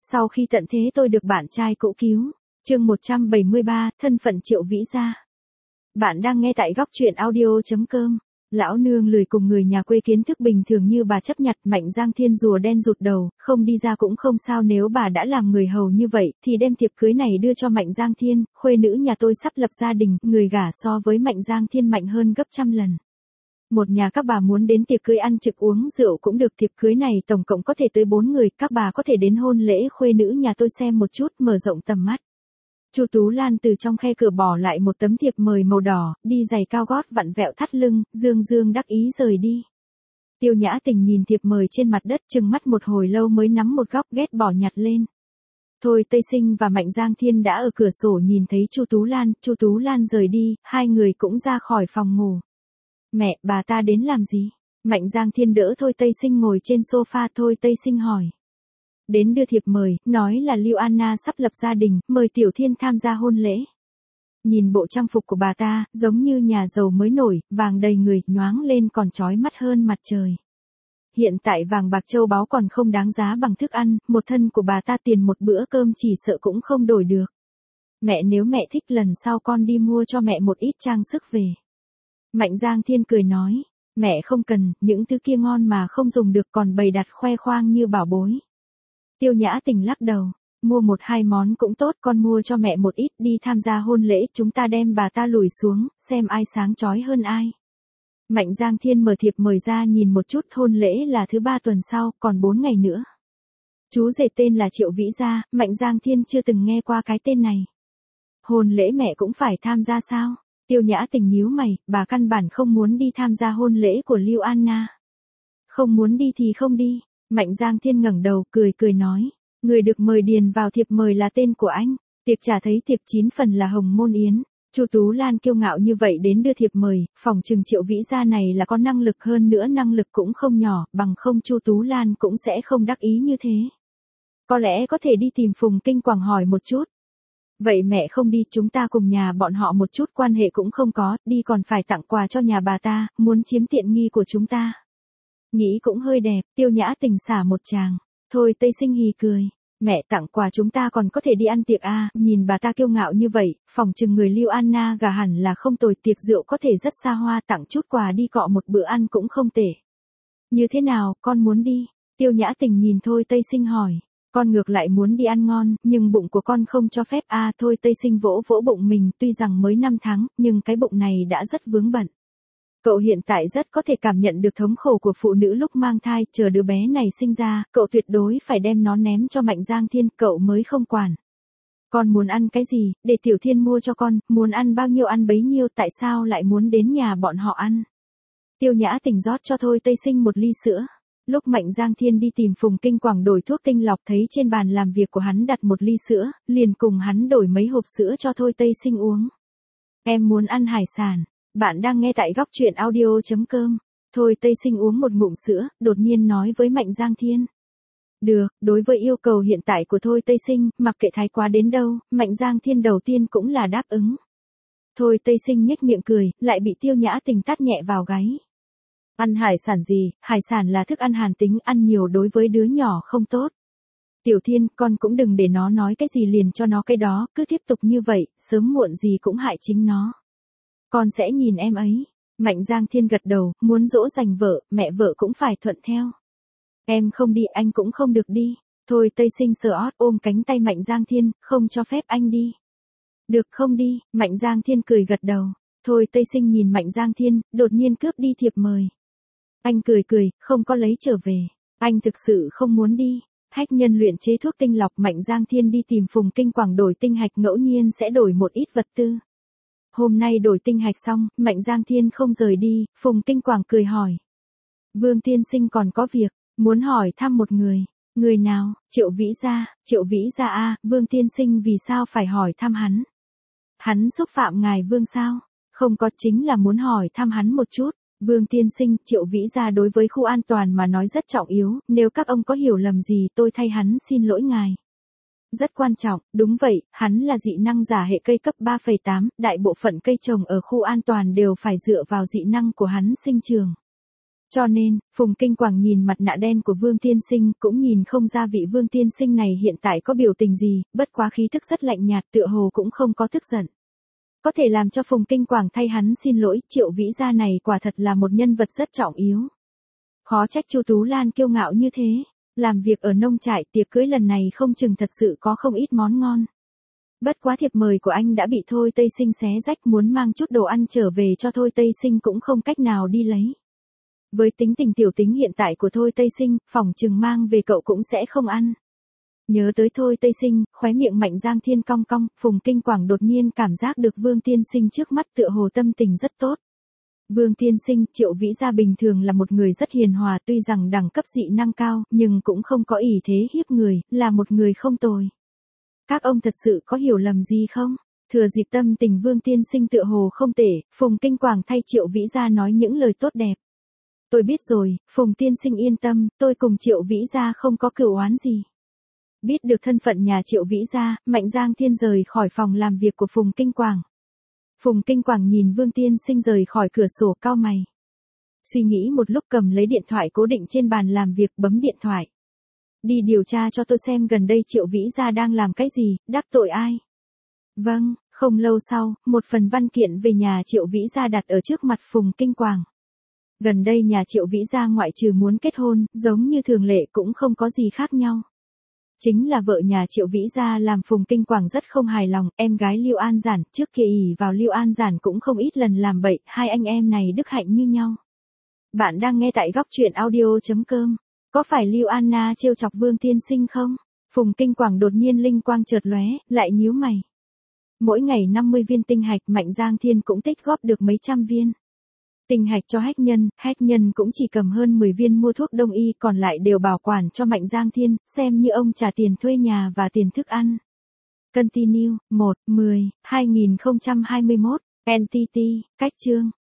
Sau khi tận thế tôi được bạn trai cũ cứu. Chương 173, thân phận Triệu Vĩ Gia. Bạn đang nghe tại góc truyện audio.com. Lão nương lười cùng người nhà quê kiến thức bình thường như bà chấp nhặt. Mạnh Giang Thiên rùa đen rụt đầu, không đi ra cũng không sao, nếu bà đã làm người hầu như vậy, thì đem thiệp cưới này đưa cho Mạnh Giang Thiên. Khuê nữ nhà tôi sắp lập gia đình, người gả so với Mạnh Giang Thiên mạnh hơn gấp trăm lần. Một nhà các bà muốn đến tiệc cưới ăn trực uống rượu cũng được, thiệp cưới này tổng cộng có thể tới 4 người, các bà có thể đến hôn lễ khuê nữ nhà tôi xem một chút, mở rộng tầm mắt. Chu Tú Lan từ trong khe cửa bỏ lại một tấm thiệp mời màu đỏ, đi giày cao gót vặn vẹo thắt lưng, dương dương đắc ý rời đi. Tiêu Nhã Tình nhìn thiệp mời trên mặt đất, trừng mắt một hồi lâu mới nắm một góc ghét bỏ nhặt lên. Thôi Tây Sinh và Mạnh Giang Thiên đã ở cửa sổ nhìn thấy Chu Tú Lan rời đi, hai người cũng ra khỏi phòng ngủ. Mẹ, bà ta đến làm gì? Mạnh Giang Thiên đỡ Thôi Tây Sinh ngồi trên sofa. Thôi Tây Sinh hỏi. Đến đưa thiệp mời, nói là Lưu Anna sắp lập gia đình, mời Tiểu Thiên tham gia hôn lễ. Nhìn bộ trang phục của bà ta, giống như nhà giàu mới nổi, vàng đầy người, nhoáng lên còn chói mắt hơn mặt trời. Hiện tại vàng bạc châu báu còn không đáng giá bằng thức ăn, một thân của bà ta tiền một bữa cơm chỉ sợ cũng không đổi được. Mẹ, nếu mẹ thích lần sau con đi mua cho mẹ một ít trang sức về. Mạnh Giang Thiên cười nói, mẹ không cần, những thứ kia ngon mà không dùng được còn bày đặt khoe khoang như bảo bối. Tiêu Nhã Tình lắc đầu, mua một hai món cũng tốt, con mua cho mẹ một ít, đi tham gia hôn lễ, chúng ta đem bà ta lùi xuống, xem ai sáng chói hơn ai. Mạnh Giang Thiên mở thiệp mời ra nhìn một chút, hôn lễ là thứ 3 tuần sau, còn 4 ngày nữa. Chú rể tên là Triệu Vĩ Gia, Mạnh Giang Thiên chưa từng nghe qua cái tên này. Hôn lễ mẹ cũng phải tham gia sao? Tiêu Nhã Tình nhíu mày, bà căn bản không muốn đi tham gia hôn lễ của Lưu Anna. Không muốn đi thì không đi. Mạnh Giang Thiên ngẩng đầu, cười nói, người được mời điền vào thiệp mời là tên của anh. Tiệc trà thấy tiệc 9 phần là hồng môn yến. Chu Tú Lan kiêu ngạo như vậy đến đưa thiệp mời, phỏng chừng Triệu Vĩ Gia này là có năng lực, hơn nữa năng lực cũng không nhỏ, bằng không Chu Tú Lan cũng sẽ không đắc ý như thế. Có lẽ có thể đi tìm Phùng Kinh Quảng hỏi một chút. Vậy mẹ không đi, chúng ta cùng nhà bọn họ một chút quan hệ cũng không có, đi còn phải tặng quà cho nhà bà ta, muốn chiếm tiện nghi của chúng ta. Nghĩ cũng hơi đẹp, Tiêu Nhã Tình xả một tràng. Thôi Tây Sinh hì cười, mẹ, tặng quà chúng ta còn có thể đi ăn tiệc à, nhìn bà ta kiêu ngạo như vậy, phỏng chừng người Lưu Anna gà hẳn là không tồi, tiệc rượu có thể rất xa hoa, tặng chút quà đi cọ một bữa ăn cũng không tệ. Như thế nào, con muốn đi? Tiêu Nhã Tình nhìn Thôi Tây Sinh hỏi. Con ngược lại muốn đi ăn ngon, nhưng bụng của con không cho phép à. Thôi Tây Sinh vỗ vỗ bụng mình, tuy rằng mới 5 tháng, nhưng cái bụng này đã rất vướng bận. Cậu hiện tại rất có thể cảm nhận được thống khổ của phụ nữ lúc mang thai, chờ đứa bé này sinh ra, cậu tuyệt đối phải đem nó ném cho Mạnh Giang Thiên, cậu mới không quản. Con muốn ăn cái gì, để Tiểu Thiên mua cho con, muốn ăn bao nhiêu ăn bấy nhiêu, tại sao lại muốn đến nhà bọn họ ăn? Tiêu Nhã Tình rót cho Thôi Tây Sinh một ly sữa. Lúc Mạnh Giang Thiên đi tìm Phùng Kinh Quảng đổi thuốc tinh lọc thấy trên bàn làm việc của hắn đặt một ly sữa, liền cùng hắn đổi mấy hộp sữa cho Thôi Tây Sinh uống. Em muốn ăn hải sản. Bạn đang nghe tại góc truyện audio.com. Thôi Tây Sinh uống một ngụm sữa, đột nhiên nói với Mạnh Giang Thiên. Được, đối với yêu cầu hiện tại của Thôi Tây Sinh, mặc kệ thái quá đến đâu, Mạnh Giang Thiên đầu tiên cũng là đáp ứng. Thôi Tây Sinh nhếch miệng cười, lại bị Tiêu Nhã Tình tát nhẹ vào gáy. Ăn hải sản gì, hải sản là thức ăn hàn tính, ăn nhiều đối với đứa nhỏ không tốt. Tiểu Thiên, con cũng đừng để nó nói cái gì liền cho nó cái đó, cứ tiếp tục như vậy, sớm muộn gì cũng hại chính nó. Con sẽ nhìn em ấy. Mạnh Giang Thiên gật đầu, muốn dỗ dành vợ, mẹ vợ cũng phải thuận theo. Em không đi, anh cũng không được đi. Thôi Tây Sinh sờ ót ôm cánh tay Mạnh Giang Thiên, không cho phép anh đi. Được không đi, Mạnh Giang Thiên cười gật đầu. Thôi Tây Sinh nhìn Mạnh Giang Thiên, đột nhiên cướp đi thiệp mời. Anh cười, không có lấy trở về. Anh thực sự không muốn đi. Hách nhân luyện chế thuốc tinh lọc, Mạnh Giang Thiên đi tìm Phùng Kinh Quảng đổi tinh hạch, ngẫu nhiên sẽ đổi một ít vật tư. Hôm nay đổi tinh hạch xong, Mạnh Giang Thiên không rời đi, Phùng Kinh Quảng cười hỏi. Vương tiên sinh còn có việc, muốn hỏi thăm một người. Người nào? Triệu Vĩ Gia à, Vương tiên sinh vì sao phải hỏi thăm hắn? Hắn xúc phạm ngài Vương sao? Không có, chính là muốn hỏi thăm hắn một chút. Vương tiên sinh, Triệu Vĩ Gia đối với khu an toàn mà nói rất trọng yếu, nếu các ông có hiểu lầm gì tôi thay hắn xin lỗi ngài. Rất quan trọng, đúng vậy, hắn là dị năng giả hệ cây cấp 3,8, đại bộ phận cây trồng ở khu an toàn đều phải dựa vào dị năng của hắn sinh trường. Cho nên, Phùng Kinh Quảng nhìn mặt nạ đen của Vương Tiên Sinh cũng nhìn không ra vị Vương Tiên Sinh này hiện tại có biểu tình gì, bất quá khí thức rất lạnh nhạt tựa hồ cũng không có tức giận. Có thể làm cho Phùng Kinh Quảng thay hắn xin lỗi, Triệu Vĩ Gia này quả thật là một nhân vật rất trọng yếu. Khó trách Chu Tú Lan kiêu ngạo như thế, làm việc ở nông trại tiệc cưới lần này không chừng thật sự có không ít món ngon. Bất quá thiệp mời của anh đã bị Thôi Tây Sinh xé rách, muốn mang chút đồ ăn trở về cho Thôi Tây Sinh cũng không cách nào đi lấy. Với tính tình tiểu tính hiện tại của Thôi Tây Sinh, phỏng chừng mang về cậu cũng sẽ không ăn. Nhớ tới Thôi Tây Sinh, khóe miệng Mạnh Giang Thiên cong cong, Phùng Kinh Quảng đột nhiên cảm giác được Vương Tiên Sinh trước mắt tựa hồ tâm tình rất tốt. Vương Tiên Sinh, Triệu Vĩ Gia bình thường là một người rất hiền hòa, tuy rằng đẳng cấp dị năng cao, nhưng cũng không có ỷ thế hiếp người, là một người không tồi. Các ông thật sự có hiểu lầm gì không? Thừa dịp tâm tình Vương Tiên Sinh tựa hồ không tệ, Phùng Kinh Quảng thay Triệu Vĩ Gia nói những lời tốt đẹp. Tôi biết rồi, Phùng Tiên Sinh yên tâm, tôi cùng Triệu Vĩ Gia không có cửu oán gì. Biết được thân phận nhà Triệu Vĩ Gia, Mạnh Giang Thiên rời khỏi phòng làm việc của Phùng Kinh Quảng. Phùng Kinh Quảng nhìn Vương Tiên Sinh rời khỏi cửa sổ cau mày. Suy nghĩ một lúc cầm lấy điện thoại cố định trên bàn làm việc bấm điện thoại. Đi điều tra cho tôi xem gần đây Triệu Vĩ Gia đang làm cái gì, đắc tội ai. Vâng, không lâu sau, một phần văn kiện về nhà Triệu Vĩ Gia đặt ở trước mặt Phùng Kinh Quảng. Gần đây nhà Triệu Vĩ Gia ngoại trừ muốn kết hôn, giống như thường lệ cũng không có gì khác nhau. Chính là vợ nhà Triệu Vĩ Gia làm Phùng Kinh Quảng rất không hài lòng, em gái Lưu An Giản, trước kia ỷ vào Lưu An Giản cũng không ít lần làm bậy, hai anh em này đức hạnh như nhau. Bạn đang nghe tại góc truyện audio.com. Có phải Lưu Anna trêu chọc Vương Tiên Sinh không? Phùng Kinh Quảng đột nhiên linh quang chợt lóe, lại nhíu mày. Mỗi ngày 50 viên tinh hạch, Mạnh Giang Thiên cũng tích góp được mấy trăm viên. Tinh hạch cho hách nhân cũng chỉ cầm hơn 10 viên mua thuốc đông y, còn lại đều bảo quản cho Mạnh Giang Thiên, xem như ông trả tiền thuê nhà và tiền thức ăn. Continue, 1/10/2021, NTT, cách chương.